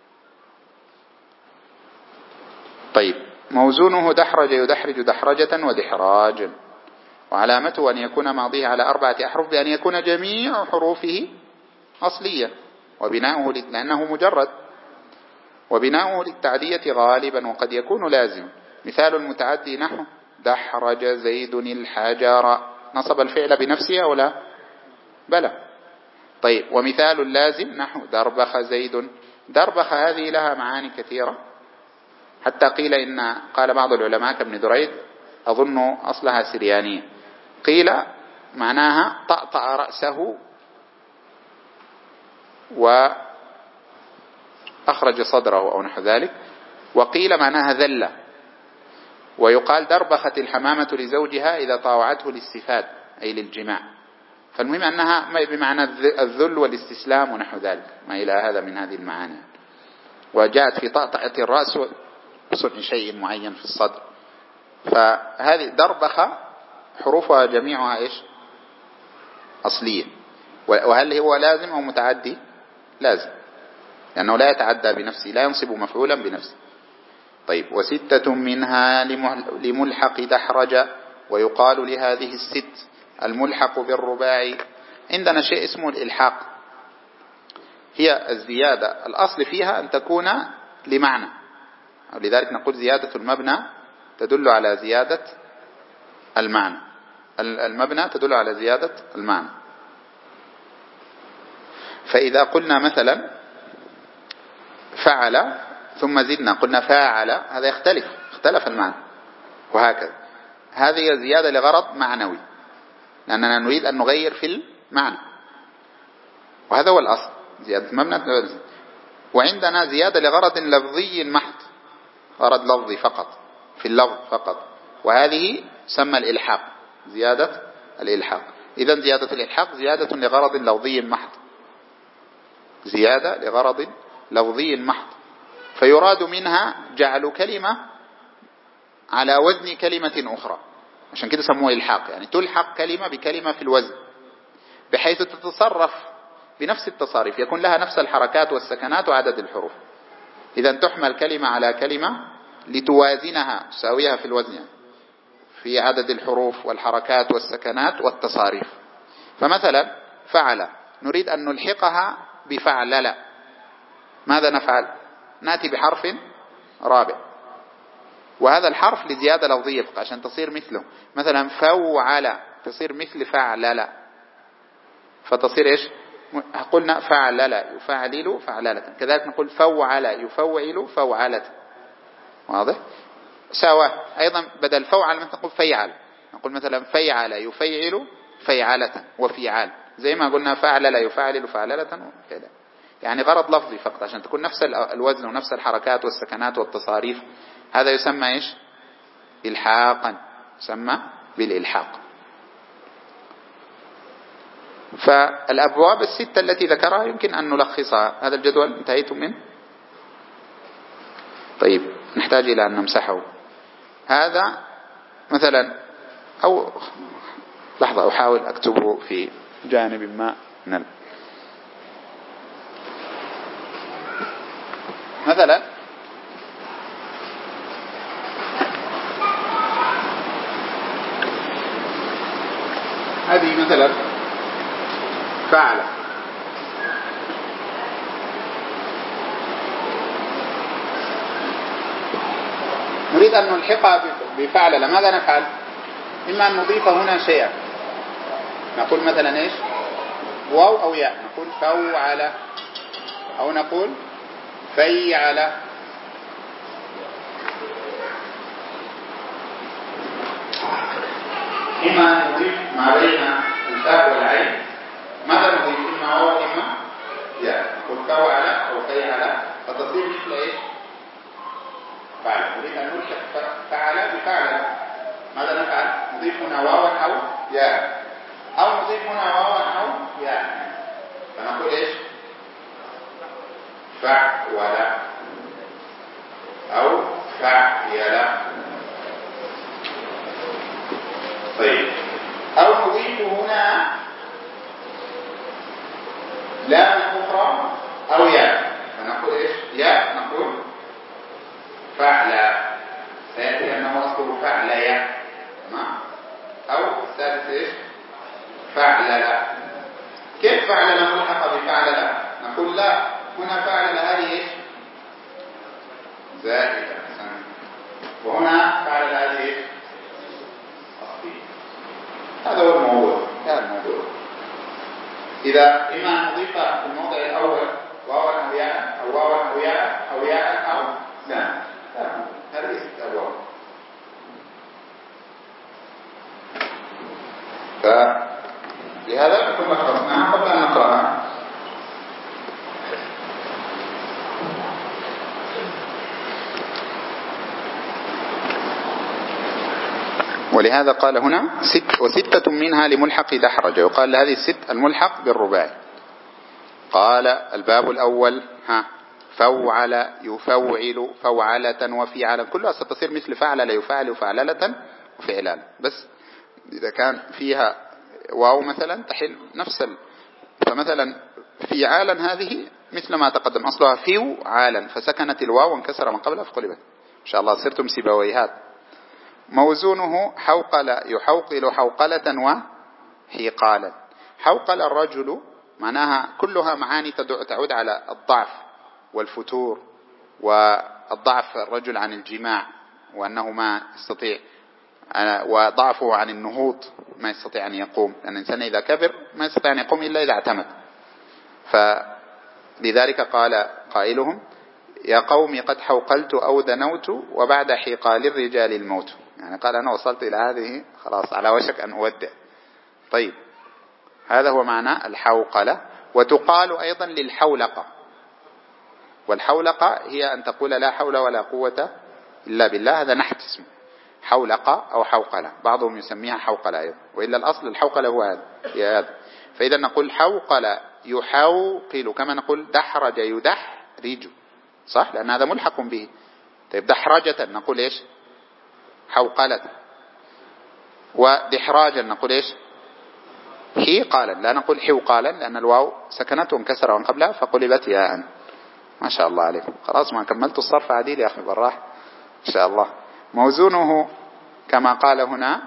طيب موزونه دحرج يدحرج دحرجة ودحراج. وعلامته أن يكون ماضيه على أربعة أحرف بأن يكون جميع حروفه أصلية، وبناؤه لأنه مجرد، وبناؤه للتعدية غالبا وقد يكون لازم. مثال المتعدي نحو دحرج زيد الحجر، نصب الفعل بنفسه أو لا؟ بلى. طيب، ومثال اللازم نحو دربخ زيد. دربخ هذه لها معاني كثيرة، حتى قيل إن قال بعض العلماء كابن دريد أظن أصلها سريانية، قيل معناها طأطأ رأسه وأخرج صدره أو نحو ذلك، وقيل معناها ذلة. ويقال دربخت الحمامة لزوجها إذا طاوعته للسفاد أي للجماع. فالمهم أنها بمعنى الذل والاستسلام ونحو ذلك، ما إلى هذا من هذه المعاني. وجاءت في طأطأة الرأس وصنع شيء معين في الصدر. فهذه دربخ حروفها جميعها إيش؟ أصلية. وهل هو لازم أو متعدي؟ لازم، لأنه لا يتعدى بنفسه، لا ينصب مفعولا بنفسه. طيب، وستة منها لملحق دحرج. ويقال لهذه الست الملحق بالرباعي. عندنا شيء اسمه الإلحاق، هي الزيادة الأصل فيها أن تكون لمعنى، ولذلك نقول زيادة المبنى تدل على زيادة المعنى. المبنى تدل على زيادة المعنى. فإذا قلنا مثلا فعل ثم زدنا قلنا فاعل، هذا يختلف، اختلف المعنى. وهكذا هذه زيادة لغرض معنوي، لأننا نريد أن نغير في المعنى، وهذا هو الأصل، زيادة مبنى. وعندنا زيادة لغرض لفظي محض، غرض لفظي فقط، في اللفظ فقط، وهذه سمى الإلحاق، زيادة الإلحاق. إذن زيادة الإلحاق زيادة لغرض لفظي محض، زيادة لغرض لفظي محض، فيراد منها جعل كلمة على وزن كلمة أخرى، عشان كده سموه إلحاق، يعني تلحق كلمة بكلمة في الوزن بحيث تتصرف بنفس التصاريف، يكون لها نفس الحركات والسكنات وعدد الحروف. إذن تحمل كلمة على كلمة لتوازنها، تساويها في الوزن، يعني في عدد الحروف والحركات والسكنات والتصاريف. فمثلا فعل نريد أن نلحقها بفعلل، ماذا نفعل؟ نأتي بحرف رابع، وهذا الحرف لزيادة لفظية عشان تصير مثله. مثلا فوعل تصير مثل فعلل، فتصير إيش؟ قلنا فعلل يفعلل فعللة، كذلك نقول فوعل يفوعل فوعلة، واضح؟ سوا أيضا بدل فوعل مثلا نقول فيعل، نقول مثلا فيعل يفيعل فيعلة وفيعال، زي ما قلنا فعلل يفعلل فعللة وكذا، يعني غرض لفظي فقط عشان تكون نفس الوزن ونفس الحركات والسكنات والتصاريف. هذا يسمى إيش؟ إلحاقا، يسمى بالإلحاق. فالأبواب الستة التي ذكرها يمكن أن نلخصها. هذا الجدول انتهيتم منه؟ طيب، نحتاج إلى أن نمسحه. هذا مثلا، أو لحظة أحاول أكتبه في جانب ما نل. مثلا هذه مثلا فعل، نريد أن نلحقها بفعل، ماذا نفعل؟ إما أن نضيف هنا شيئا، نقول مثلا إيش؟ واو أو ياء، نقول فوعل، أو نقول فيعل، إما أن نضيف ما بين الفاء والعين، ماذا نضيف؟ إما واو إما ياء، نقول فوعل أو فيعل، فتصير مثل إيش؟ فعل. نريد أن نلحق فعل بفعل، ماذا نفعل؟ نضيف هنا واوا أو ياء، أو نضيف هنا واوا أو ياء، فنقول إيش؟ فعل أو فعل. طيب، أو نضيف هنا لام أخرى أو ياء، فنقول إيش؟ ياء، نقول فعل، سيأتي أنه أصله فعل ياء، تمام؟ أو الثالث إيش؟ فعل لا. كيف فعل لا ملحق بفعل لا؟ هنا فعل هذه إيش؟ زائدة، وهنا فعل هذه إيش؟ أصلية. هذا هو الموضوع. هذا الموضوع. إذا إما أن نضيف في الموضع الأول واوا أو ياء أو واوا أو ياء أو ياء أو لا، هذه ست أبواب. فلهذا ثم خلصناها قبل أن نقرأها. ولهذا قال هنا ست وستة منها لملحق دحرج، وقال هذه الست الملحق بالرباعي. قال الباب الأول ها فوعل يفوعل فوعلة وفعلا، كلها ستصير مثل فعل يفعل فعللة وفعلان، بس إذا كان فيها واو مثلا تحل نفس ال... فمثلا فعالا هذه مثل ما تقدم أصلها فيو عالا، فسكنت الواو وانكسر من قبلها فقلبت. إن شاء الله صرتم سيبويهات. موزونه حوقل يحوقل حوقلة وحيقالا. حوقل الرجل معناها كلها معاني تعود على الضعف والفتور والضعف الرجل عن الجماع وأنه ما يستطيع، وضعفه عن النهوض ما يستطيع أن يقوم، لأن الإنسان إذا كبر ما يستطيع أن يقوم إلا إذا اعتمد. فلذلك قال قائلهم يا قوم قد حوقلت أو دنوت وبعد حقال الرجال الموت، يعني قال أنا وصلت إلى هذه خلاص على وشك أن أودع. طيب هذا هو معنى الحوقلة. وتقال أيضا للحولقة، والحولقة هي أن تقول لا حول ولا قوة إلا بالله، هذا نحت اسمه حولقة أو حوقلة، بعضهم يسميها حوقلة أيضا، وإلا الأصل الحوقلة هو هذا. فإذا نقول حوقل يحوقل كما نقول دحرج يدحرج، صح، لأن هذا ملحق به. طيب دحرجة نقول إيش؟ حوقلة. ودحراجا نقول إيش؟ حيقالا، لا نقول حوقالا لأن الواو سكنت وانكسر وان قبلها فقلبت ياء. ما شاء الله عليكم، خلاص ما كملت الصرف عديل يا أخي براح إن شاء الله. موزونه كما قال هنا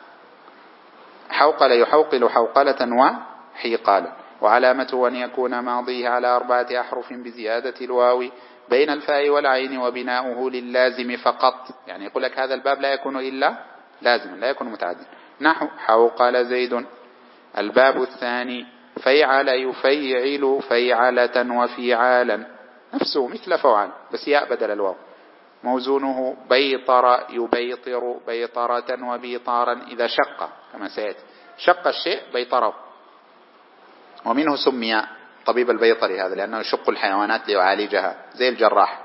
حوقل يحوقل حوقلة وحيقالا. وعلامته أن يكون ماضيه على أربعة أحرف بزيادة الواو بين الفاء والعين وبناؤه لللازم فقط، يعني يقول لك هذا الباب لا يكون إلا لازما لا يكون متعدد. نحو حوقل زيد. الباب الثاني فيعل يفيعل فيعلة وفيعالا، نفسه مثل فوعل بس ياء بدل الواو. موزونه بيطر يبيطر بيطرة وبيطارا إذا شق، كما سيأتي شق الشيء بيطره، ومنه سمي طبيب البيطري هذا لأنه يشق الحيوانات ليعالجها زي الجراح.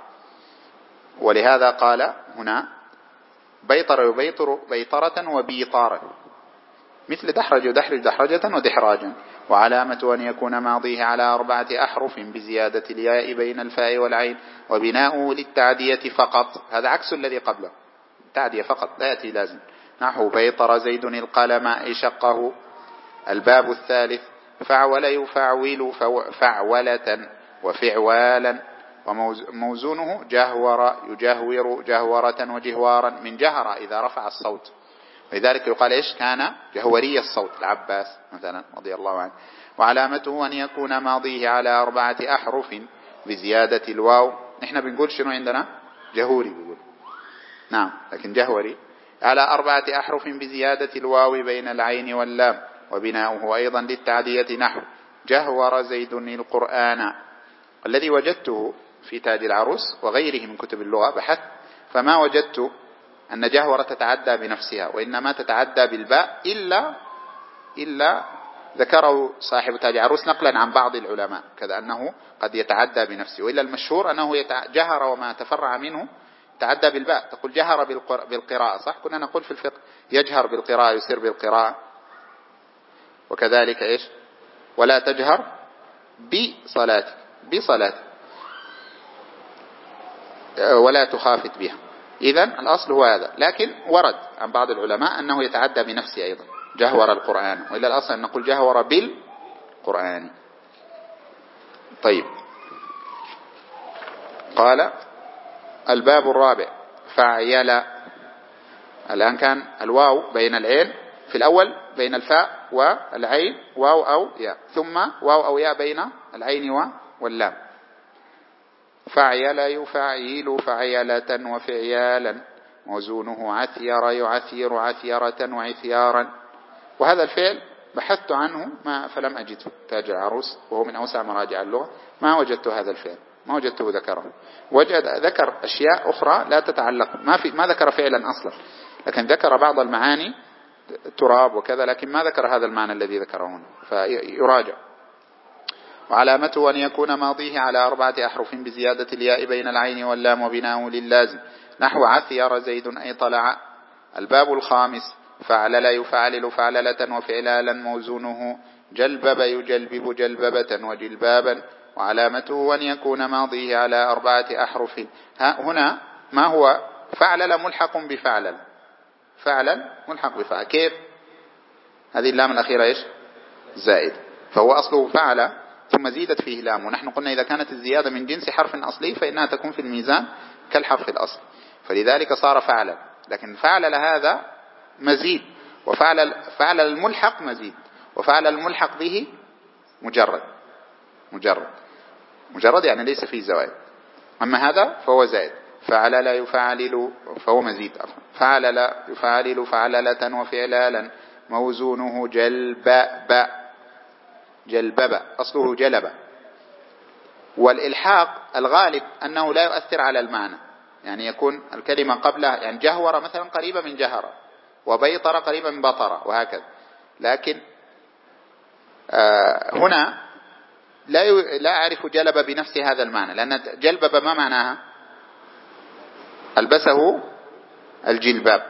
ولهذا قال هنا بيطر يبيطر بيطرة وبيطارا، مثل دحرج يدحرج دحرجة ودحراجا. وعلامة أن يكون ماضيه على أربعة أحرف بزيادة الياء بين الفاء والعين وبناؤه للتعدية فقط، هذا عكس الذي قبله، تعدية فقط لا يأتي لازم. نحو بيطر زيد القلم أي شقه. الباب الثالث فعول يفعول فعولة وفعوالا. وموزونه جهور يجهور جهورة وجهوارا، من جهر إذا رفع الصوت، لذلك يقال إيش كان جهوري الصوت العباس مثلا رضي الله عنه. وعلامته أن يكون ماضيه على أربعة أحرف بزيادة الواو. نحن بنقول شنو عندنا جهوري بيقول نعم، لكن جهوري على أربعة أحرف بزيادة الواو بين العين واللام وبناؤه أيضا للتعدية. نحو جهور زيد القرآن. الذي وجدته في تاج العروس وغيره من كتب اللغة بحث فما وجدت أن جهورة تتعدى بنفسها، وإنما تتعدى بالباء إلا إلا ذكره صاحب تاج عروس نقلا عن بعض العلماء كذا أنه قد يتعدى بنفسه، وإلا المشهور أنه جهر وما تفرع منه تعدى بالباء. تقول جهر بالقراءة، صح، كنا نقول في الفقه يجهر بالقراءة يسير بالقراءة، وكذلك إيش ولا تجهر بصلاتك بصلاتك ولا تخافت بها. إذن الأصل هو هذا، لكن ورد عن بعض العلماء أنه يتعدى بنفسه أيضا جهور القرآن، وإلا الأصل أن نقول جهور بالقرآن. طيب قال الباب الرابع فعيل. الآن كان الواو بين العين في الأول بين الفاء والعين واو أو ياء، ثم واو أو ياء بين العين واللام. فعيل يفعيل فعيلة وفعيالا موزونه عثير يعثير عثيرة وعثيارا. وهذا الفعل بحثت عنه ما فلم أجده. تاج العروس وهو من أوسع مراجع اللغة ما وجدت هذا الفعل، ما وجدته ذكره. وجد ذكر أشياء أخرى لا تتعلق، ما في ما ذكر فعلا أصلا، لكن ذكر بعض المعاني تراب وكذا، لكن ما ذكر هذا المعنى الذي ذكره هنا، فيراجع. وعلامته أن يكون ماضيه على أربعة أحرف بزيادة الياء بين العين واللام وبناءه لللازم، نحو عثير زيد أي طلع. الباب الخامس فعلل يفعلل فعللة وفعلالا موزونه جلبب يجلبب جلببة وجلبابا. وعلامته أن يكون ماضيه على أربعة أحرف. هنا ما هو فعلل ملحق بفعلل، فعلل ملحق بفعل. كيف؟ هذه اللام الأخيرة إيش؟ زائد، فهو أصله فعل ثم زيدت فيه لام. ونحن قلنا إذا كانت الزيادة من جنس حرف أصلي فإنها تكون في الميزان كالحرف الأصل، فلذلك صار فعلا. لكن فعل هذا مزيد، وفعل فعل الملحق مزيد، وفعل الملحق به مجرد مجرد مجرد يعني ليس فيه زوائد. أما هذا فهو زائد. فعل لا يفعلل فهو مزيد. فعل لا يفعلل فعللة وفعلالا موزونه جلبب جلبب أصله جلب. والإلحاق الغالب أنه لا يؤثر على المعنى، يعني يكون الكلمة قبلها، يعني جهور مثلا قريبة من جهر، وبيطر قريبة من بطر، وهكذا. لكن آه هنا لا ي... لا أعرف جلب بنفس هذا المعنى، لأن جلبب ما معناها؟ ألبسه الجلباب،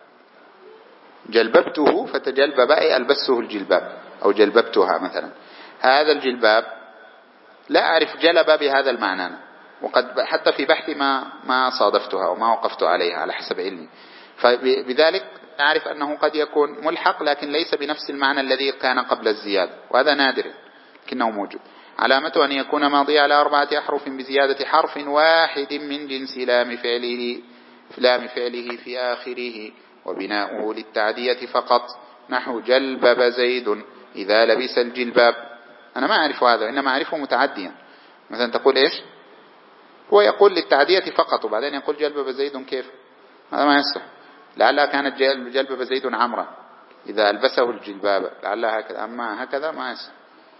جلببته فتجلبب أي ألبسه الجلباب أو جلببتها مثلا. هذا الجلباب لا أعرف جلب بهذا المعنى، وقد حتى في بحثي ما ما صادفتها وما وقفت عليها على حسب علمي. فبذلك أعرف أنه قد يكون ملحق لكن ليس بنفس المعنى الذي كان قبل الزيادة، وهذا نادر لكنه موجود. علامته أن يكون ماضي على أربعة أحرف بزيادة حرف واحد من جنس لام فعله لام فعله في آخره، وبناؤه للتعدية فقط، نحو جلبب زيد إذا لبس الجلباب. أنا ما أعرف هذا، إنما أعرفه متعديا. مثلا تقول إيش؟ هو يقول للتعدية فقط وبعدين يقول جلبب زيد، كيف؟ هذا ما يصح. لعلها كانت جلبب زيد عمرا إذا ألبسه الجلباب، لعلها هكذا، أما هكذا ما يصح.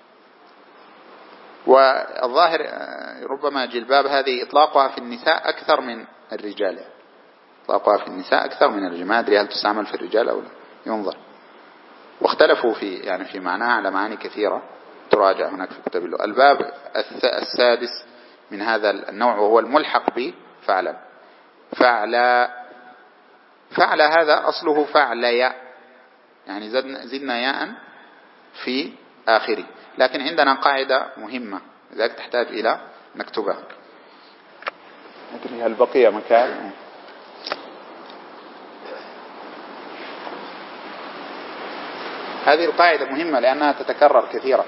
والظاهر ربما جلباب هذه إطلاقها في النساء أكثر من الرجال، إطلاقها في النساء أكثر من الرجال. ما أدري هل تستعمل في الرجال أو لا، ينظر. واختلفوا في يعني في معناها على معاني كثيرة تراجع هناك في كتب اللغة. الباب السادس من هذا النوع وهو الملحق بفعلا. فعل فعل هذا أصله فعل ياء، يعني زدنا, زدنا ياء في آخره. لكن عندنا قاعدة مهمة لذلك تحتاج إلى نكتبها. هل بقي مكان؟ هذه القاعدة مهمة لأنها تتكرر كثيرا،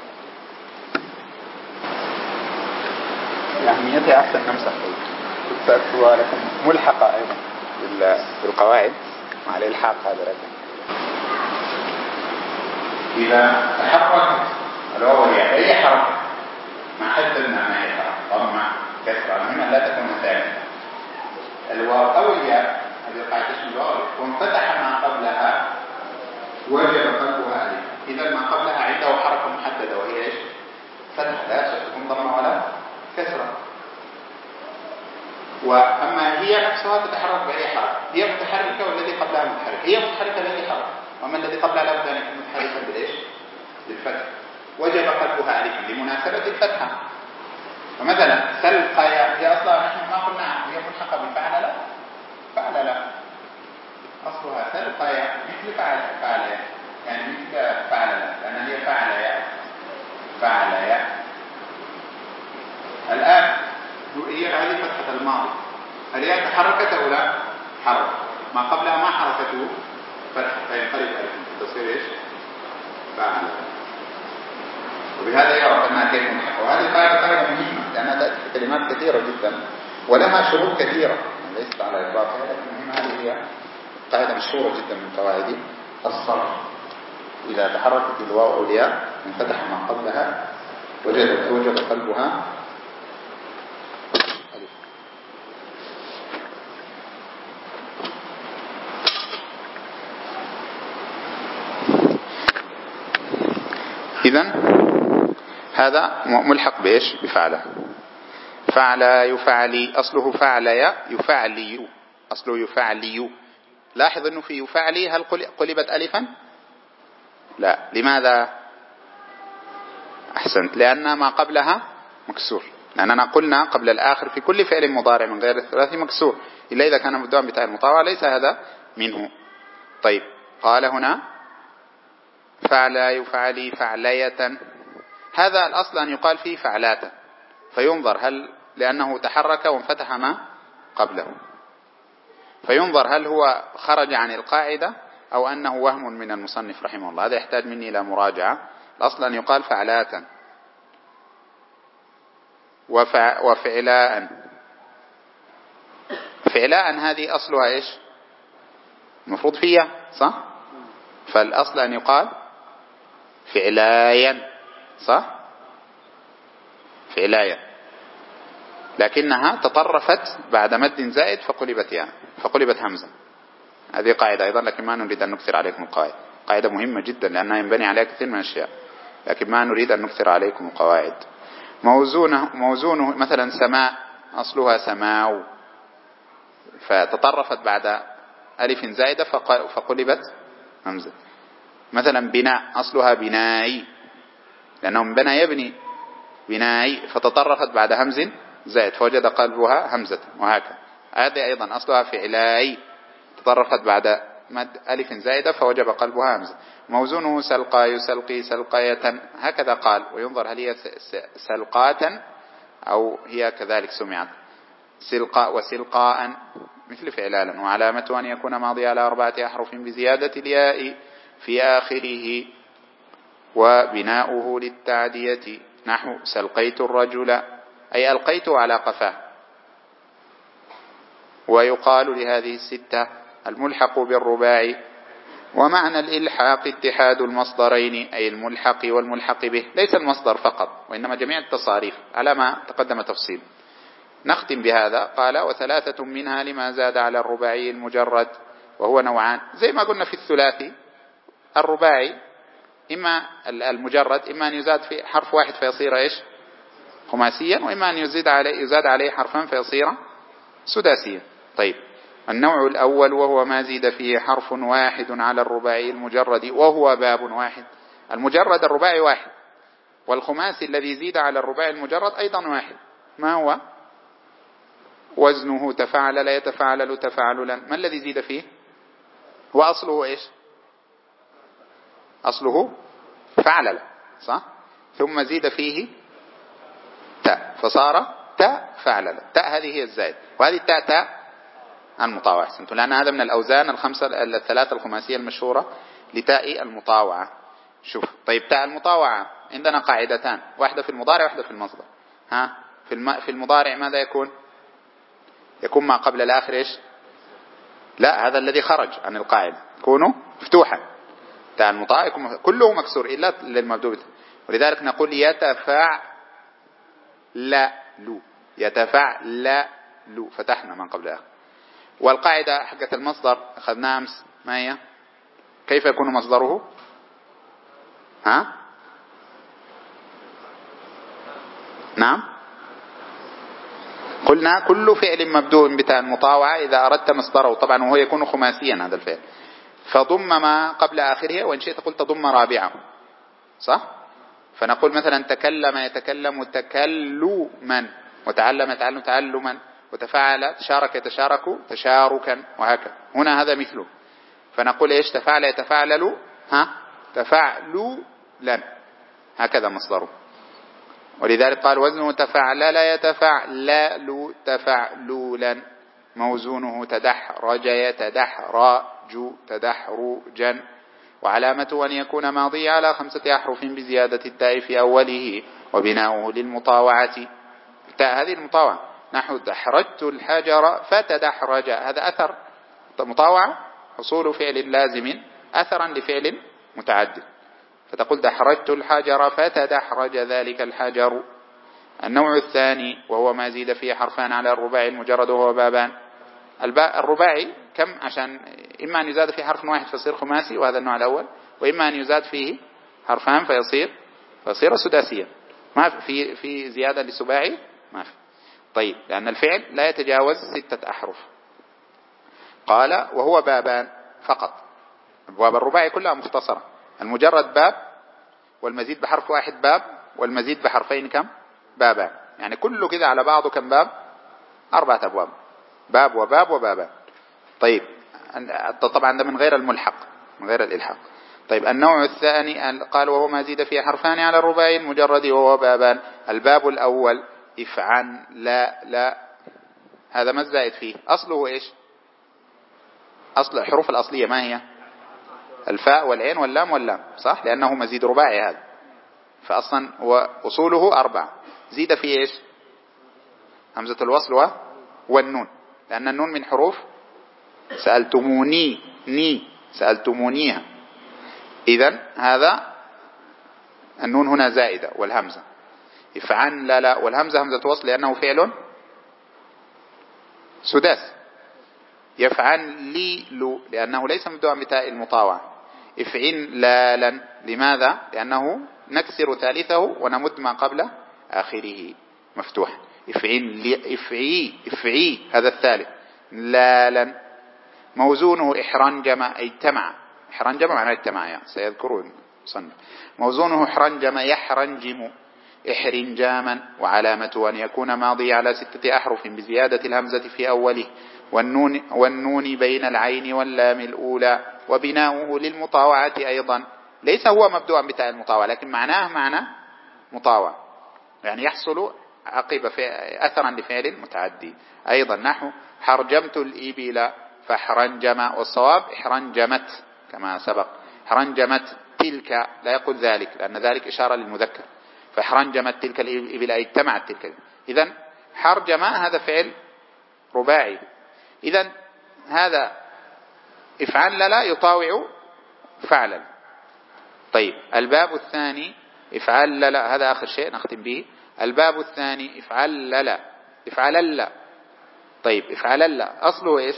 أهميتها أحسن نمسح تكتبها لكم ملحقة أيضا بالقواعد مع الإلحاق. هذا لكن إذا تحركت الواو يعني أي حركة مع حددنا ما هي حركة ضمة كسرة، المهم لا تكون ثابتة. الواو أو الياء هذه قاعدة اسم الواو، وانفتح ما قبلها وجب قلبها عليه. إذا ما قبلها عنده حركة محددة وهي إيش؟ فتح، لا تكون ضمة ولا كسرة. وأما هي نفسها تتحرك بأي حركة، هي متحركة والذي قبلها متحرك، هي متحركة الذي حرك، وأما الذي قبلها لابد أن يكون متحركا بالإيش؟ بالفتح. وجب قلبها عليكم لمناسبة الفتحة. فمثلا سلقيا هي أصلا نحن ما قلنا هي ملحقة بفعل لا، فعل لا أصلها سلقيا مثل فعل فعل يعني مثل فعل لا، لأن هي فعل يا فعل يا. الآن هي هذه فتحة الماضي، هل هي تحركت أو لا؟ حرك، ما قبلها ما حركته فتح، فينقلب ألف تصير إيش؟ فعل. وبهذا يعرف أنها كيف ملحقة. وهذه قاعدة قاعدة مهمة لأنها تأتي في كلمات كثيرة جدا ولها شروط كثيرة ليست على إطلاقها، لكن مهمة. هذه هي قاعدة مشهورة جدا من قواعد الصرف. إذا تحركت الواو أو الياء انفتح ما قبلها وجد وجد قلبها ألف. إذن هذا ملحق بإيش؟ بفعل. فعل يفعلي، أصله فعل يفعلي، أصله يفعلي. لاحظ أنه في يفعلي هل قلبت ألفا؟ لا. لماذا؟ أحسنت، لأن ما قبلها مكسور، لأننا قلنا قبل الآخر في كل فعل مضارع من غير الثلاثي مكسور إلا إذا كان مبدوءا بتاء المطاوعة، ليس هذا منه. طيب قال هنا فعل يفعلي فعلية، هذا الأصل أن يقال فيه فعلات، فينظر هل لأنه تحرك وانفتح ما قبله، فينظر هل هو خرج عن القاعدة أو أنه وهم من المصنف رحمه الله. هذا يحتاج مني إلى مراجعة. الأصل أن يقال فعلات وفع وفعلاء. فعلاء هذه أصلها إيش؟ المفروض فيها صح؟ فالأصل أن يقال فعلايا صح؟ فعلايا، لكنها تطرفت بعد مد زائد فقلبت يعني فقلبت همزة. هذه قاعدة أيضا، لكن ما نريد أن نكثر عليكم القواعد. قاعدة مهمة جدا لأنها ينبني عليها كثير من الأشياء، لكن ما نريد أن نكثر عليكم القواعد. موزونه, موزونه مثلا سماء أصلها سماو، فتطرفت بعد ألف زائدة فقلبت همزة. مثلا بناء أصلها بناي، لأنه من بنى يبني بناي، فتطرفت بعد همز زائد فوجد قلبها همزة، وهكذا. هذه أيضا أصلها فعلاي، تطرفت بعد مد ألف زائدة فوجب قلبها همزة. موزونه سلقى يسلقي سلقية، هكذا قال، وينظر هل هي سلقاة أو هي كذلك سمعت سلقاء وسلقاء مثل فعلالا. وعلامته أن يكون ماضي على أربعة أحرف بزيادة الياء في آخره، وبناؤه للتعدية نحو سلقيت الرجل أي ألقيته على قفاه. ويقال لهذه الستة الملحق بالرباعي. ومعنى الإلحاق اتحاد المصدرين، أي الملحق والملحق به، ليس المصدر فقط وإنما جميع التصاريف على ما تقدم تفصيل. نختم بهذا. قال وثلاثة منها لما زاد على الرباعي المجرد، وهو نوعان، زي ما قلنا في الثلاثي. الرباعي إما المجرد إما أن يزاد في حرف واحد فيصير إيش؟ خماسيا، وإما أن يزاد عليه, يزاد عليه حرفان فيصير سداسيا. طيب النوع الأول وهو ما زيد فيه حرف واحد على الرباعي المجرد وهو باب واحد. المجرد الرباعي واحد، والخماسي الذي زيد على الرباعي المجرد أيضا واحد. ما هو؟ وزنه تفعلل يتفعلل تفعللا. ما الذي زيد فيه؟ وأصله إيش؟ أصله فعلل صح؟ ثم زيد فيه تاء فصار تاء فعلل. تاء هذه هي الزائد، وهذه التاء تاء المطاوعة. أحسنتم، لأن هذا من الأوزان الخمسة الثلاثة الخماسية المشهورة لتاء المطاوعة. شوف طيب، تاء المطاوعة عندنا قاعدتان، واحدة في المضارع واحدة في المصدر. ها في الم... في المضارع ماذا يكون؟ يكون ما قبل الآخر إيش؟ لا، هذا الذي خرج عن القاعدة يكون مفتوحا. تاء المطاوعة يكون كله مكسور إلا للمبدوء، ولذلك نقول يتفعل لو يتفعل لو، فتحنا من قبل الآخر. والقاعدة حقة المصدر أخذناها أمس، ما هي؟ كيف يكون مصدره؟ ها؟ نعم، قلنا كل فعل مبدوء بتاء المطاوعة إذا أردت مصدره، طبعا وهو يكون خماسيا هذا الفعل، فضم ما قبل آخره، وإن شئت قلت ضم رابعه صح؟ فنقول مثلا تكلم يتكلم تكلما، وتعلم يتعلم تعلما، وتفاعل تشارك يتشارك تشاركا، وهكذا. هنا هذا مثله، فنقول إيش؟ تفاعل يتفاعلل ها تفاعللا، هكذا مصدره. ولذلك قال وزنه تفعلل يتفعلل تفعلولا. موزونه تدحرج يتدحرج تدحرجا. وعلامته أن يكون ماضي على خمسة أحرف بزيادة التاء في أوله، وبناؤه للمطاوعة. التاء هذه المطاوعة، نحو دحرجت الحجر فتدحرج، هذا أثر مطاوعة، حصول فعل لازم أثرا لفعل متعدد، فتقول دحرجت الحجر فتدحرج ذلك الحجر. النوع الثاني وهو ما زيد فيه حرفان على الرباعي المجرد وهو بابان. الرباعي كم؟ عشان إما أن يزاد فيه حرف واحد فيصير خماسي، وهذا النوع الأول، وإما أن يزاد فيه حرفان فيصير فصير سداسيا. ما في في زيادة لسباعي ما في. طيب لأن الفعل لا يتجاوز ستة أحرف. قال وهو بابان فقط. أبواب الرباعي كلها مختصرة، المجرد باب والمزيد بحرف واحد باب والمزيد بحرفين كم؟ بابان. يعني كله كده على بعضه كم باب؟ أربعة أبواب، باب وباب وبابان. طيب طبعا ده من غير الملحق، من غير الإلحاق. طيب النوع الثاني قال وهو ما زيد فيه حرفان على الرباعي المجرد وهو بابان. الباب الأول افعن لا لا، هذا ما الزائد فيه؟ أصله إيش؟ أصل الحروف الأصلية ما هي؟ الفاء والعين واللام واللام، صح؟ لأنه مزيد رباعي هذا، فأصلا وأصوله أربعة. زيد فيه إيش؟ همزة الوصل والنون، لأن النون من حروف سألتموني ني سألتمونيها. إذن هذا النون هنا زائدة والهمزة. افعن لا لا، والهمزة همزة وصل لأنه فعل سداس. يفعن لي لو لأنه ليس مبدوعا بتاء المطاوعة. افعن لا لن، لماذا؟ لأنه نكسر ثالثه ونمد ما قبل آخره مفتوح. افعن لي افعي افعي هذا الثالث. لا لن. موزونه احرنجم أي اجتمع. احرنجم معناه اجتمع، يعني سيذكرون صنف. موزونه احرنجم يحرنجم احرنجاما. وعلامته أن يكون ماضي على ستة أحرف بزيادة الهمزة في أوله والنون, والنون بين العين واللام الأولى. وبناؤه للمطاوعة أيضا، ليس هو مبدوعا بتاء المطاوعة لكن معناه معنى مطاوع، يعني يحصل عقب أثرا لفعل متعدي. أيضا نحو حرجمت الإبل فاحرنجم، والصواب احرنجمت كما سبق. احرنجمت تلك، لا يقول ذلك لأن ذلك إشارة للمذكر. فاحرنجمت تلك الإبل أي اجتمعت تلك. إذن حرجم هذا فعل رباعي. إذن هذا افعل لا يطاوع فعلا. طيب الباب الثاني افعل لا، هذا آخر شيء نختم به. الباب الثاني افعل لا افعل لا. طيب افعل لا أصله إيش؟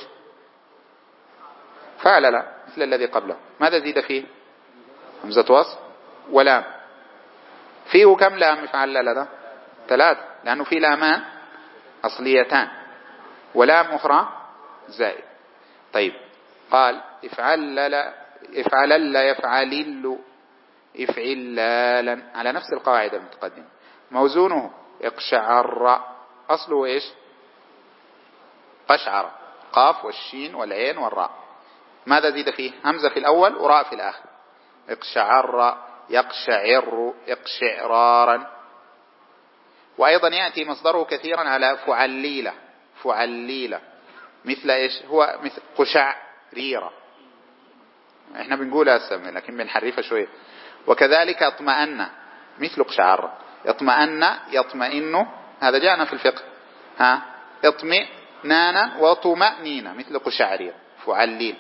فعل لا مثل الذي قبله. ماذا زيد فيه؟ همزة وصل ولام. فيه كم لام افعل لا ده؟ ثلاث، لأنه فيه لامان أصليتان ولام أخرى زائد. طيب قال افعل لا افعل لا يفعل افعل لا على نفس القاعدة المتقدمة. موزونه اقشعر، أصله إيش؟ قشعر، قاف والشين والعين والراء. ماذا زيد فيه؟ همزة في الأول وراء في الآخر. اقشعر يقشعر اقشعرارا. وأيضا يأتي مصدره كثيرا على فعليلة فعليلة، مثل إيش؟ هو مثل قشعريرة، احنا بنقولها السمي لكن بنحرفها شوية. وكذلك اطمأن مثل قشعر. اطمأن يطمئن، هذا جاءنا في الفقه. ها اطمئنانا وطمأنينة مثل قشعرير فعليل.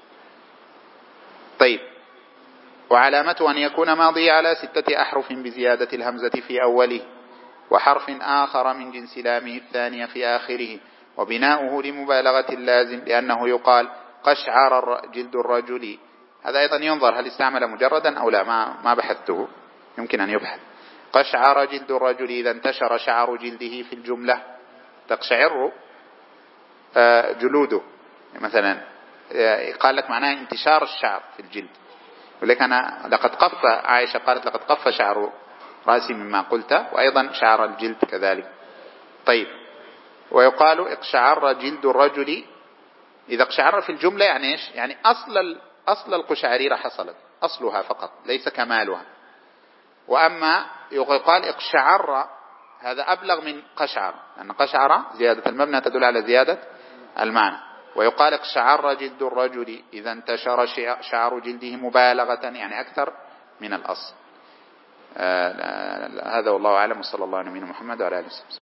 طيب وعلامته أن يكون ماضي على ستة أحرف بزيادة الهمزة في أوله وحرف آخر من جنس لامه الثانية في آخره. وبناؤه لمبالغة اللازم، لأنه يقال قشعر جلد الرجل. هذا أيضا ينظر هل استعمل مجردا أو لا، ما ما بحثته، يمكن أن يبحث. قشعر جلد الرجل إذا انتشر شعر جلده في الجملة. تقشعر جلوده مثلا، قال لك معناه انتشار الشعر في الجلد. ولكن أنا لقد قف، عائشة قالت لقد قف شعر رأسي مما قلت، وأيضا شعر الجلد كذلك. طيب ويقال اقشعر جلد الرجل إذا اقشعر في الجملة، يعني إيش؟ يعني أصل أصل القشعريرة حصلت، أصلها فقط ليس كمالها. وأما يقال اقشعر هذا أبلغ من قشعر، لأن قشعر زيادة المبنى تدل على زيادة المعنى. ويقال اقشعر جلد الرجل إذا انتشر شعر جلده مبالغة، يعني أكثر من الأصل. آه هذا والله أعلم، وصلى الله على نبينا محمد وعلى آله وسلم.